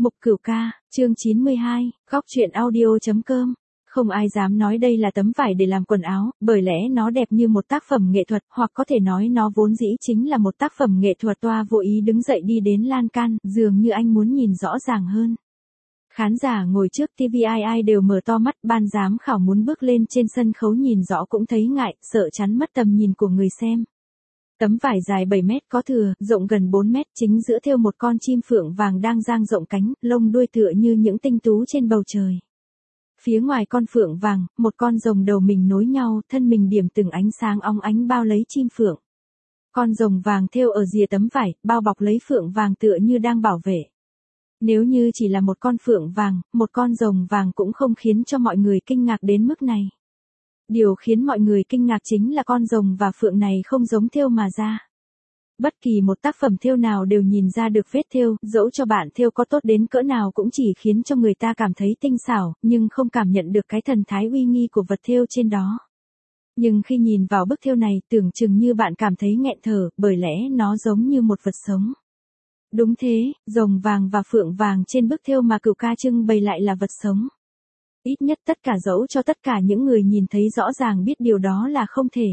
Mục Cửu Ca, chương 92, góc truyện audio.com. Không ai dám nói đây là tấm vải để làm quần áo, bởi lẽ nó đẹp như một tác phẩm nghệ thuật, hoặc có thể nói nó vốn dĩ chính là một tác phẩm nghệ thuật. Toa vô ý đứng dậy đi đến lan can, dường như anh muốn nhìn rõ ràng hơn. Khán giả ngồi trước TV ai đều mở to mắt, ban giám khảo muốn bước lên trên sân khấu nhìn rõ cũng thấy ngại, sợ chắn mất tầm nhìn của người xem. Tấm vải dài 7 mét có thừa, rộng gần 4 mét, chính giữa thêu một con chim phượng vàng đang dang rộng cánh, lông đuôi tựa như những tinh tú trên bầu trời. Phía ngoài con phượng vàng, một con rồng đầu mình nối nhau, thân mình điểm từng ánh sáng óng ánh bao lấy chim phượng. Con rồng vàng thêu ở rìa tấm vải, bao bọc lấy phượng vàng tựa như đang bảo vệ. Nếu như chỉ là một con phượng vàng, một con rồng vàng cũng không khiến cho mọi người kinh ngạc đến mức này. Điều khiến mọi người kinh ngạc chính là con rồng và phượng này không giống thêu mà ra. Bất kỳ một tác phẩm thêu nào đều nhìn ra được vết thêu, dẫu cho bạn thêu có tốt đến cỡ nào cũng chỉ khiến cho người ta cảm thấy tinh xảo, nhưng không cảm nhận được cái thần thái uy nghi của vật thêu trên đó. Nhưng khi nhìn vào bức thêu này, tưởng chừng như bạn cảm thấy nghẹn thở, bởi lẽ nó giống như một vật sống. Đúng thế, rồng vàng và phượng vàng trên bức thêu mà Cửu Ca trưng bày lại là vật sống. Ít nhất tất cả dẫu cho tất cả những người nhìn thấy rõ ràng biết điều đó là không thể.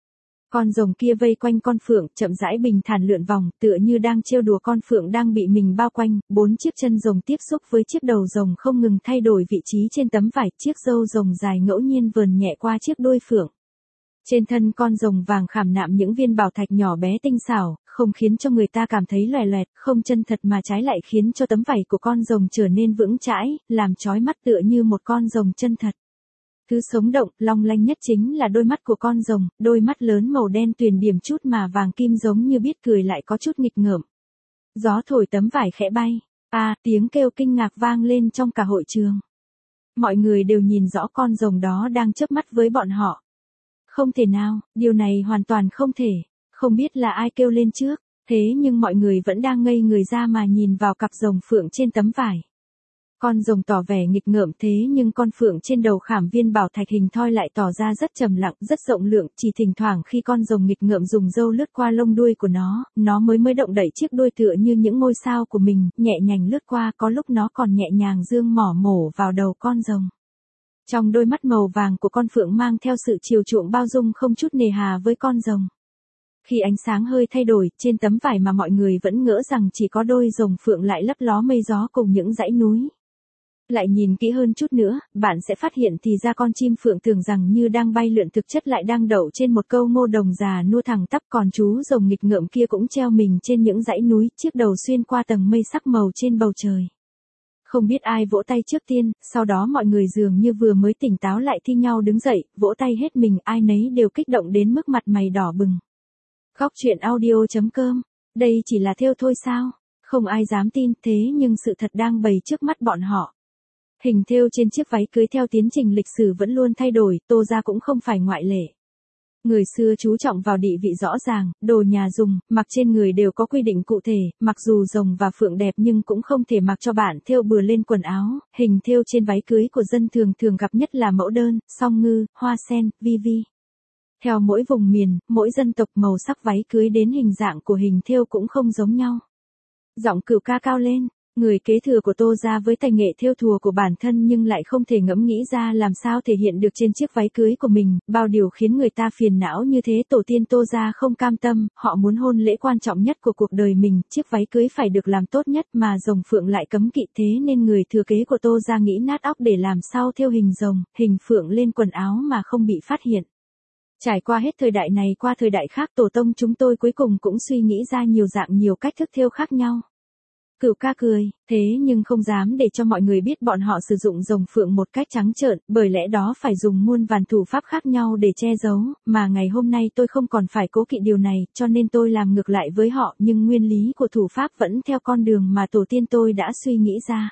Con rồng kia vây quanh con phượng, chậm rãi bình thản lượn vòng, tựa như đang trêu đùa con phượng đang bị mình bao quanh, 4 chiếc chân rồng tiếp xúc với chiếc đầu rồng không ngừng thay đổi vị trí trên tấm vải, chiếc râu rồng dài ngẫu nhiên vờn nhẹ qua chiếc đuôi phượng. Trên thân con rồng vàng khảm nạm những viên bảo thạch nhỏ bé tinh xảo, không khiến cho người ta cảm thấy loè loẹt, không chân thật mà trái lại khiến cho tấm vải của con rồng trở nên vững chãi, làm chói mắt tựa như một con rồng chân thật. Thứ sống động, long lanh nhất chính là đôi mắt của con rồng, đôi mắt lớn màu đen tuyền điểm chút mà vàng kim giống như biết cười lại có chút nghịch ngợm. Gió thổi tấm vải khẽ bay. Tiếng kêu kinh ngạc vang lên trong cả hội trường. Mọi người đều nhìn rõ con rồng đó đang chớp mắt với bọn họ. Không thể nào, điều này hoàn toàn không thể. Không biết là ai kêu lên trước, thế nhưng mọi người vẫn đang ngây người ra mà nhìn vào cặp rồng phượng trên tấm vải. Con rồng tỏ vẻ nghịch ngợm thế nhưng con phượng trên đầu khảm viên bảo thạch hình thoi lại tỏ ra rất trầm lặng, rất rộng lượng, chỉ thỉnh thoảng khi con rồng nghịch ngợm dùng râu lướt qua lông đuôi của nó mới động đậy chiếc đuôi tựa như những ngôi sao của mình, nhẹ nhàng lướt qua, có lúc nó còn nhẹ nhàng dương mỏ mổ vào đầu con rồng. Trong đôi mắt màu vàng của con phượng mang theo sự chiều chuộng bao dung không chút nề hà với con rồng. Khi ánh sáng hơi thay đổi, trên tấm vải mà mọi người vẫn ngỡ rằng chỉ có đôi rồng phượng lại lấp ló mây gió cùng những dãy núi. Lại nhìn kỹ hơn chút nữa, bạn sẽ phát hiện thì ra con chim phượng tưởng rằng như đang bay lượn thực chất lại đang đậu trên một câu ngô đồng già nua thẳng tắp, còn chú rồng nghịch ngợm kia cũng treo mình trên những dãy núi, chiếc đầu xuyên qua tầng mây sắc màu trên bầu trời. Không biết ai vỗ tay trước tiên, sau đó mọi người dường như vừa mới tỉnh táo lại thi nhau đứng dậy, vỗ tay hết mình, ai nấy đều kích động đến mức mặt mày đỏ bừng. Góc truyện audio.com, đây chỉ là thêu thôi sao? Không ai dám tin, thế nhưng sự thật đang bày trước mắt bọn họ. Hình thêu trên chiếc váy cưới theo tiến trình lịch sử vẫn luôn thay đổi, Tô gia cũng không phải ngoại lệ. Người xưa chú trọng vào địa vị rõ ràng, đồ nhà dùng, mặc trên người đều có quy định cụ thể, mặc dù rồng và phượng đẹp nhưng cũng không thể mặc cho bạn thêu bừa lên quần áo. Hình thêu trên váy cưới của dân thường gặp nhất là mẫu đơn, song ngư, hoa sen, vi vi. Theo mỗi vùng miền, mỗi dân tộc màu sắc váy cưới đến hình dạng của hình thêu cũng không giống nhau. Giọng Cửu Ca cao lên. Người kế thừa của Tô gia với tài nghệ thêu thùa của bản thân nhưng lại không thể ngẫm nghĩ ra làm sao thể hiện được trên chiếc váy cưới của mình, bao điều khiến người ta phiền não như thế. Tổ tiên Tô gia không cam tâm, họ muốn hôn lễ quan trọng nhất của cuộc đời mình, chiếc váy cưới phải được làm tốt nhất mà rồng phượng lại cấm kỵ, thế nên người thừa kế của Tô gia nghĩ nát óc để làm sao thêu hình rồng, hình phượng lên quần áo mà không bị phát hiện. Trải qua hết thời đại này qua thời đại khác, tổ tông chúng tôi cuối cùng cũng suy nghĩ ra nhiều dạng nhiều cách thức thêu khác nhau. Cửu Ca cười, thế nhưng không dám để cho mọi người biết bọn họ sử dụng rồng phượng một cách trắng trợn, bởi lẽ đó phải dùng muôn vàn thủ pháp khác nhau để che giấu, mà ngày hôm nay tôi không còn phải cố kỵ điều này, cho nên tôi làm ngược lại với họ, nhưng nguyên lý của thủ pháp vẫn theo con đường mà tổ tiên tôi đã suy nghĩ ra.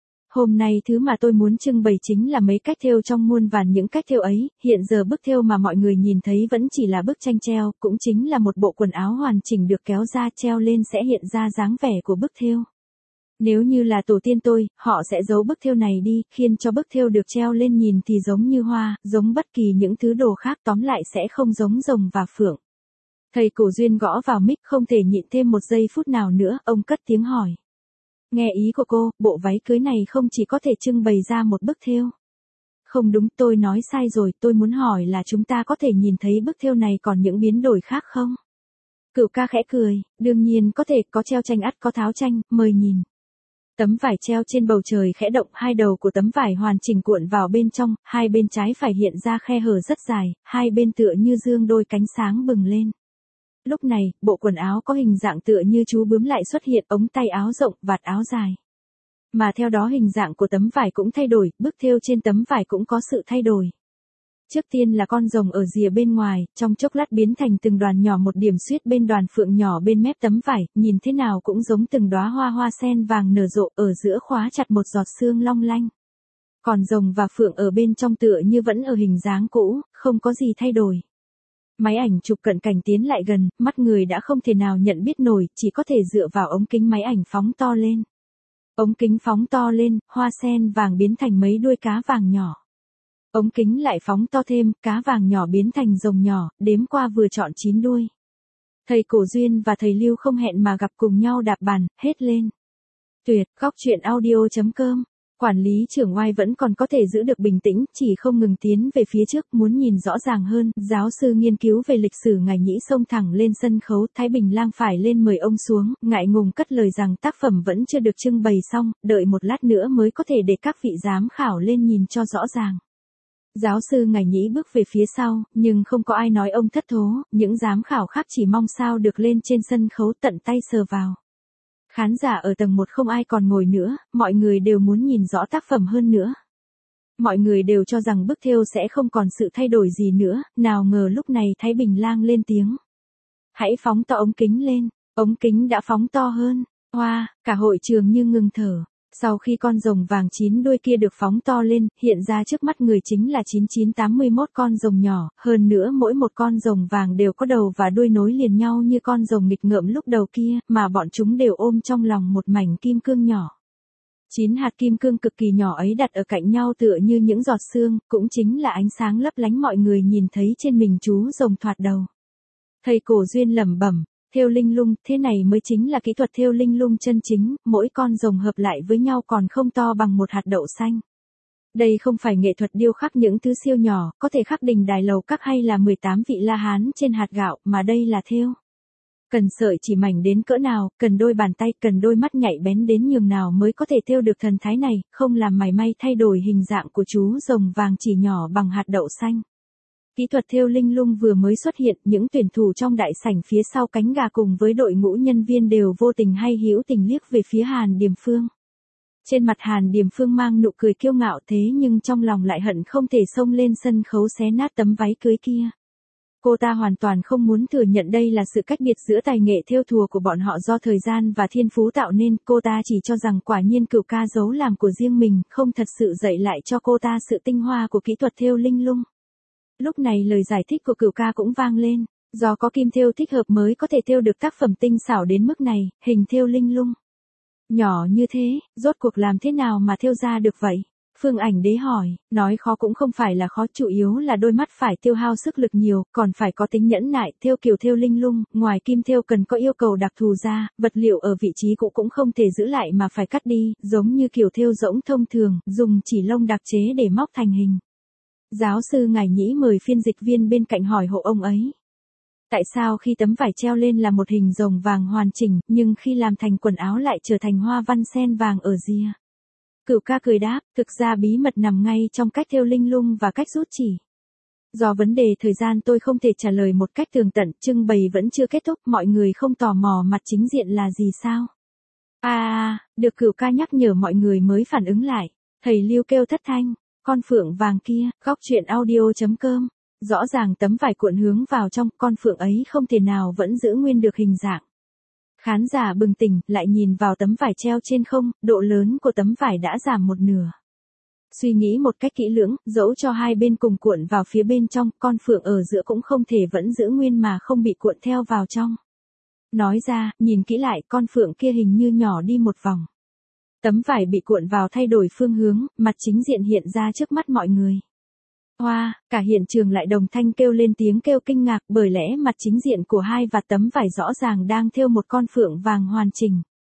Hôm nay thứ mà tôi muốn trưng bày chính là mấy cách thêu trong muôn vàn những cách thêu ấy, hiện giờ bức thêu mà mọi người nhìn thấy vẫn chỉ là bức tranh treo, cũng chính là một bộ quần áo hoàn chỉnh được kéo ra treo lên sẽ hiện ra dáng vẻ của bức thêu. Nếu như là tổ tiên tôi, họ sẽ giấu bức thêu này đi, khiến cho bức thêu được treo lên nhìn thì giống như hoa, giống bất kỳ những thứ đồ khác, tóm lại sẽ không giống rồng và phượng. Thầy Cổ Duyên gõ vào mic không thể nhịn thêm một giây phút nào nữa, ông cất tiếng hỏi. Nghe ý của cô, bộ váy cưới này không chỉ có thể trưng bày ra một bức thêu. Không đúng, tôi nói sai rồi, tôi muốn hỏi là chúng ta có thể nhìn thấy bức thêu này còn những biến đổi khác không? Cửu ca khẽ cười, đương nhiên có thể, có treo tranh ắt có tháo tranh, mời nhìn. Tấm vải treo trên bầu trời khẽ động, hai đầu của tấm vải hoàn chỉnh cuộn vào bên trong, hai bên trái phải hiện ra khe hở rất dài, hai bên tựa như dương đôi cánh sáng bừng lên. Lúc này, bộ quần áo có hình dạng tựa như chú bướm lại xuất hiện, ống tay áo rộng, vạt áo dài. Mà theo đó hình dạng của tấm vải cũng thay đổi, bức thêu trên tấm vải cũng có sự thay đổi. Trước tiên là con rồng ở rìa bên ngoài, trong chốc lát biến thành từng đoàn nhỏ, một điểm xuyết bên đoàn phượng nhỏ bên mép tấm vải, nhìn thế nào cũng giống từng đóa hoa hoa sen vàng nở rộ, ở giữa khóa chặt một giọt sương long lanh. Còn rồng và phượng ở bên trong tựa như vẫn ở hình dáng cũ, không có gì thay đổi. Máy ảnh chụp cận cảnh tiến lại gần, mắt người đã không thể nào nhận biết nổi, chỉ có thể dựa vào ống kính máy ảnh phóng to lên. Ống kính phóng to lên, hoa sen vàng biến thành mấy đuôi cá vàng nhỏ. Ống kính lại phóng to thêm, cá vàng nhỏ biến thành rồng nhỏ, đếm qua vừa trọn 9 đuôi. Thầy Cổ Duyên và thầy Lưu không hẹn mà gặp cùng nhau đạp bàn, hết lên. Tuyệt, góc truyện audio.com. Quản lý trưởng Oai vẫn còn có thể giữ được bình tĩnh, chỉ không ngừng tiến về phía trước, muốn nhìn rõ ràng hơn. Giáo sư nghiên cứu về lịch sử Ngải Nhĩ xông thẳng lên sân khấu, Thái Bình Lang phải lên mời ông xuống, ngại ngùng cất lời rằng tác phẩm vẫn chưa được trưng bày xong, đợi một lát nữa mới có thể để các vị giám khảo lên nhìn cho rõ ràng. Giáo sư Ngải Nhĩ bước về phía sau, nhưng không có ai nói ông thất thố, những giám khảo khác chỉ mong sao được lên trên sân khấu tận tay sờ vào. Khán giả ở tầng 1 không ai còn ngồi nữa, mọi người đều muốn nhìn rõ tác phẩm hơn nữa. Mọi người đều cho rằng bức thêu sẽ không còn sự thay đổi gì nữa, nào ngờ lúc này Thái Bình Lang lên tiếng. Hãy phóng to ống kính lên, ống kính đã phóng to hơn, hoa, cả hội trường như ngừng thở. Sau khi con rồng vàng 9 đuôi kia được phóng to lên, hiện ra trước mắt người chính là 9981 con rồng nhỏ, hơn nữa mỗi một con rồng vàng đều có đầu và đuôi nối liền nhau như con rồng nghịch ngợm lúc đầu kia, mà bọn chúng đều ôm trong lòng một mảnh kim cương nhỏ. 9 hạt kim cương cực kỳ nhỏ ấy đặt ở cạnh nhau tựa như những giọt sương, cũng chính là ánh sáng lấp lánh mọi người nhìn thấy trên mình chú rồng thoạt đầu. Thầy Cổ Duyên lẩm bẩm. Thêu linh lung, thế này mới chính là kỹ thuật thêu linh lung chân chính, mỗi con rồng hợp lại với nhau còn không to bằng một hạt đậu xanh. Đây không phải nghệ thuật điêu khắc những thứ siêu nhỏ, có thể khắc đình đài lầu các hay là 18 vị La Hán trên hạt gạo, mà đây là thêu. Cần sợi chỉ mảnh đến cỡ nào, cần đôi bàn tay, cần đôi mắt nhạy bén đến nhường nào mới có thể thêu được thần thái này, không làm mảy may thay đổi hình dạng của chú rồng vàng chỉ nhỏ bằng hạt đậu xanh. Kỹ thuật thêu linh lung vừa mới xuất hiện, những tuyển thủ trong đại sảnh phía sau cánh gà cùng với đội ngũ nhân viên đều vô tình hay hữu tình liếc về phía Hàn Điềm Phương. Trên mặt Hàn Điềm Phương mang nụ cười kiêu ngạo thế nhưng trong lòng lại hận không thể xông lên sân khấu xé nát tấm váy cưới kia. Cô ta hoàn toàn không muốn thừa nhận đây là sự cách biệt giữa tài nghệ thêu thùa của bọn họ do thời gian và thiên phú tạo nên, cô ta chỉ cho rằng quả nhiên Cửu ca giấu làm của riêng mình, không thật sự dạy lại cho cô ta sự tinh hoa của kỹ thuật thêu linh lung. Lúc này lời giải thích của Cửu ca cũng vang lên, do có kim thêu thích hợp mới có thể thêu được tác phẩm tinh xảo đến mức này, hình thêu linh lung. Nhỏ như thế, rốt cuộc làm thế nào mà thêu ra được vậy? Phương Ảnh Đế hỏi, nói khó cũng không phải là khó, chủ yếu là đôi mắt phải tiêu hao sức lực nhiều, còn phải có tính nhẫn nại, thêu kiểu thêu linh lung, ngoài kim thêu cần có yêu cầu đặc thù ra, vật liệu ở vị trí cũ cũng không thể giữ lại mà phải cắt đi, giống như kiểu thêu rỗng thông thường, dùng chỉ lông đặc chế để móc thành hình. Giáo sư Ngải Nhĩ mời phiên dịch viên bên cạnh hỏi hộ ông ấy. Tại sao khi tấm vải treo lên là một hình rồng vàng hoàn chỉnh, nhưng khi làm thành quần áo lại trở thành hoa văn sen vàng ở rìa? Cửu ca cười đáp, thực ra bí mật nằm ngay trong cách thêu linh lung và cách rút chỉ. Do vấn đề thời gian tôi không thể trả lời một cách tường tận, trưng bày vẫn chưa kết thúc, mọi người không tò mò mặt chính diện là gì sao? Được Cửu ca nhắc nhở mọi người mới phản ứng lại. Thầy Lưu kêu thất thanh, con phượng vàng kia, góc truyện audio.com. Rõ ràng tấm vải cuộn hướng vào trong, con phượng ấy không thể nào vẫn giữ nguyên được hình dạng. Khán giả bừng tỉnh, lại nhìn vào tấm vải treo trên không, độ lớn của tấm vải đã giảm một nửa. Suy nghĩ một cách kỹ lưỡng, dẫu cho hai bên cùng cuộn vào phía bên trong, con phượng ở giữa cũng không thể vẫn giữ nguyên mà không bị cuộn theo vào trong. Nói ra, nhìn kỹ lại, con phượng kia hình như nhỏ đi một vòng. Tấm vải bị cuộn vào thay đổi phương hướng, mặt chính diện hiện ra trước mắt mọi người. Hoa, cả hiện trường lại đồng thanh kêu lên tiếng kêu kinh ngạc, bởi lẽ mặt chính diện của hai vạt tấm vải rõ ràng đang thêu một con phượng vàng hoàn chỉnh.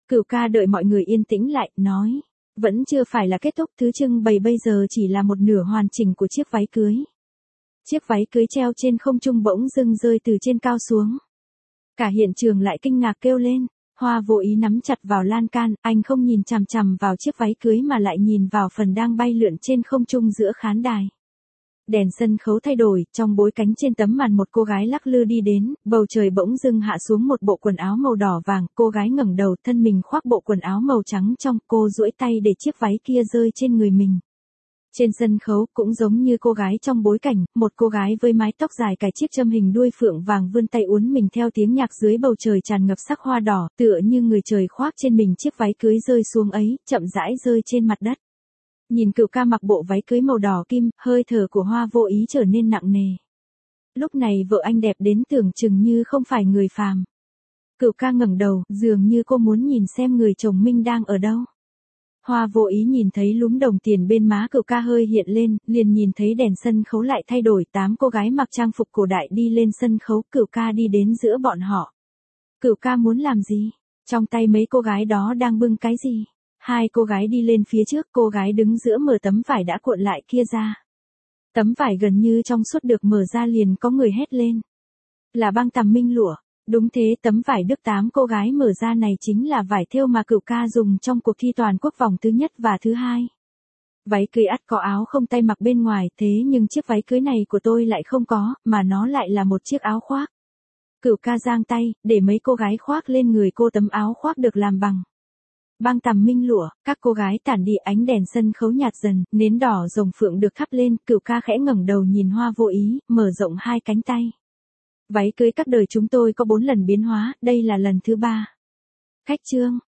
Cửu ca đợi mọi người yên tĩnh lại, nói. Vẫn chưa phải là kết thúc, thứ trưng bày bây giờ chỉ là một nửa hoàn chỉnh của chiếc váy cưới. Chiếc váy cưới treo trên không trung bỗng dưng rơi từ trên cao xuống. Cả hiện trường lại kinh ngạc kêu lên. Hoa Vô Ý nắm chặt vào lan can, anh không nhìn chằm chằm vào chiếc váy cưới mà lại nhìn vào phần đang bay lượn trên không trung giữa khán đài. Đèn sân khấu thay đổi, trong bối cảnh trên tấm màn một cô gái lắc lư đi đến, bầu trời bỗng dưng hạ xuống một bộ quần áo màu đỏ vàng, cô gái ngẩng đầu, thân mình khoác bộ quần áo màu trắng trong, cô duỗi tay để chiếc váy kia rơi trên người mình. Trên sân khấu, cũng giống như cô gái trong bối cảnh, một cô gái với mái tóc dài cài chiếc châm hình đuôi phượng vàng vươn tay uốn mình theo tiếng nhạc dưới bầu trời tràn ngập sắc hoa đỏ, tựa như người trời khoác trên mình chiếc váy cưới rơi xuống ấy, chậm rãi rơi trên mặt đất. Nhìn Cửu ca mặc bộ váy cưới màu đỏ kim, hơi thở của Hoa Vô Ý trở nên nặng nề. Lúc này vợ anh đẹp đến tưởng chừng như không phải người phàm. Cửu ca ngẩng đầu, dường như cô muốn nhìn xem người chồng Minh đang ở đâu. Hoa Vô Ý nhìn thấy lúm đồng tiền bên má Cửu ca hơi hiện lên, liền nhìn thấy đèn sân khấu lại thay đổi, 8 cô gái mặc trang phục cổ đại đi lên sân khấu, Cửu ca đi đến giữa bọn họ. Cửu ca muốn làm gì? Trong tay mấy cô gái đó đang bưng cái gì? Hai cô gái đi lên phía trước, cô gái đứng giữa mở tấm vải đã cuộn lại kia ra. Tấm vải gần như trong suốt được mở ra liền có người hét lên. Là băng tằm minh lụa. Đúng thế, tấm vải được 8 cô gái mở ra này chính là vải thêu mà Cửu ca dùng trong cuộc thi toàn quốc vòng thứ nhất và thứ hai. Váy cưới ắt có áo không tay mặc bên ngoài, thế nhưng chiếc váy cưới này của tôi lại không có, mà nó lại là một chiếc áo khoác. Cửu ca giang tay, để mấy cô gái khoác lên người cô tấm áo khoác được làm bằng băng tằm minh lụa. Các cô gái tản đi, ánh đèn sân khấu nhạt dần, nến đỏ rồng phượng được thắp lên, Cửu ca khẽ ngẩng đầu nhìn Hoa Vô Ý, mở rộng hai cánh tay. Váy cưới các đời chúng tôi có 4 lần biến hóa, đây là lần thứ 3. Khách trương,